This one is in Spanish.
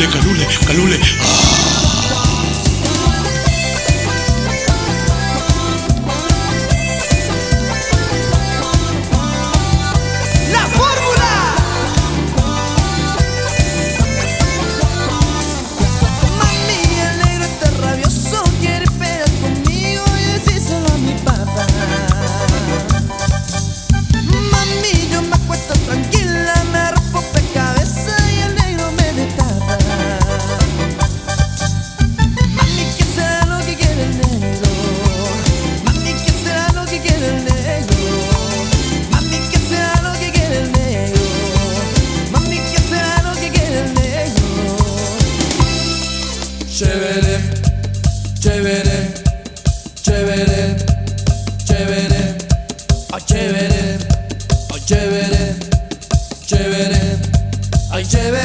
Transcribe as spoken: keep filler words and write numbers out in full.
calule, calule, calule. La fórmula. Mami, el negro está rabioso, quiere pelear conmigo y decírselo a mi papá. Mami, yo me acuesto tranquila, me rompo de cabeza y el negro me destapa. Mami, ¿qué será lo que quiere el negro? Mami, ¿qué será lo que quiere el negro? Mami, ¿qué será lo que quiere el negro? Mami, ¿qué será lo que quiere el negro? Chévere, chévere, chévere, chévere, ay chévere, ay chévere, chévere, ay chévere.